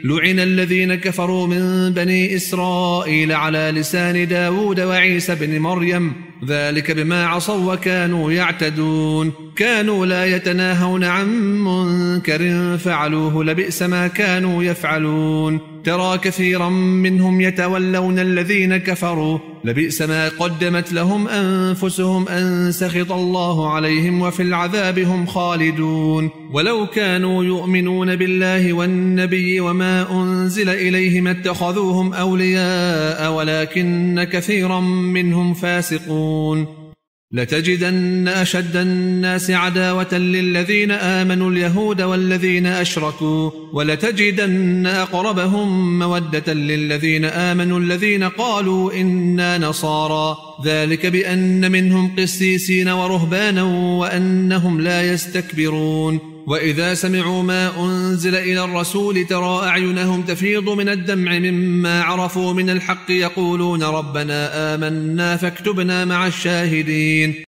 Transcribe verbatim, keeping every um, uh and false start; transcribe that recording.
لعن الذين كفروا من بني إسرائيل على لسان داود وعيسى بن مريم ذلك بما عصوا وكانوا يعتدون كانوا لا يتناهون عن منكر فعلوه لبئس ما كانوا يفعلون ترى كثيرا منهم يتولون الذين كفروا لبئس ما قدمت لهم أنفسهم أن سخط الله عليهم وفي العذاب هم خالدون ولو كانوا يؤمنون بالله والنبي وما أنزل إليهم اتخذوهم أولياء ولكن كثيرا منهم فاسقون لتجدن أشد الناس عداوة للذين آمنوا اليهود والذين أشركوا ولتجدن أقربهم مودة للذين آمنوا الذين قالوا إنا نصارى ذلك بأن منهم قسيسين ورهبانا وأنهم لا يستكبرون وإذا سمعوا ما أنزل إلى الرسول ترى أعينهم تفيض من الدمع مما عرفوا من الحق يقولون ربنا آمنا فاكتبنا مع الشاهدين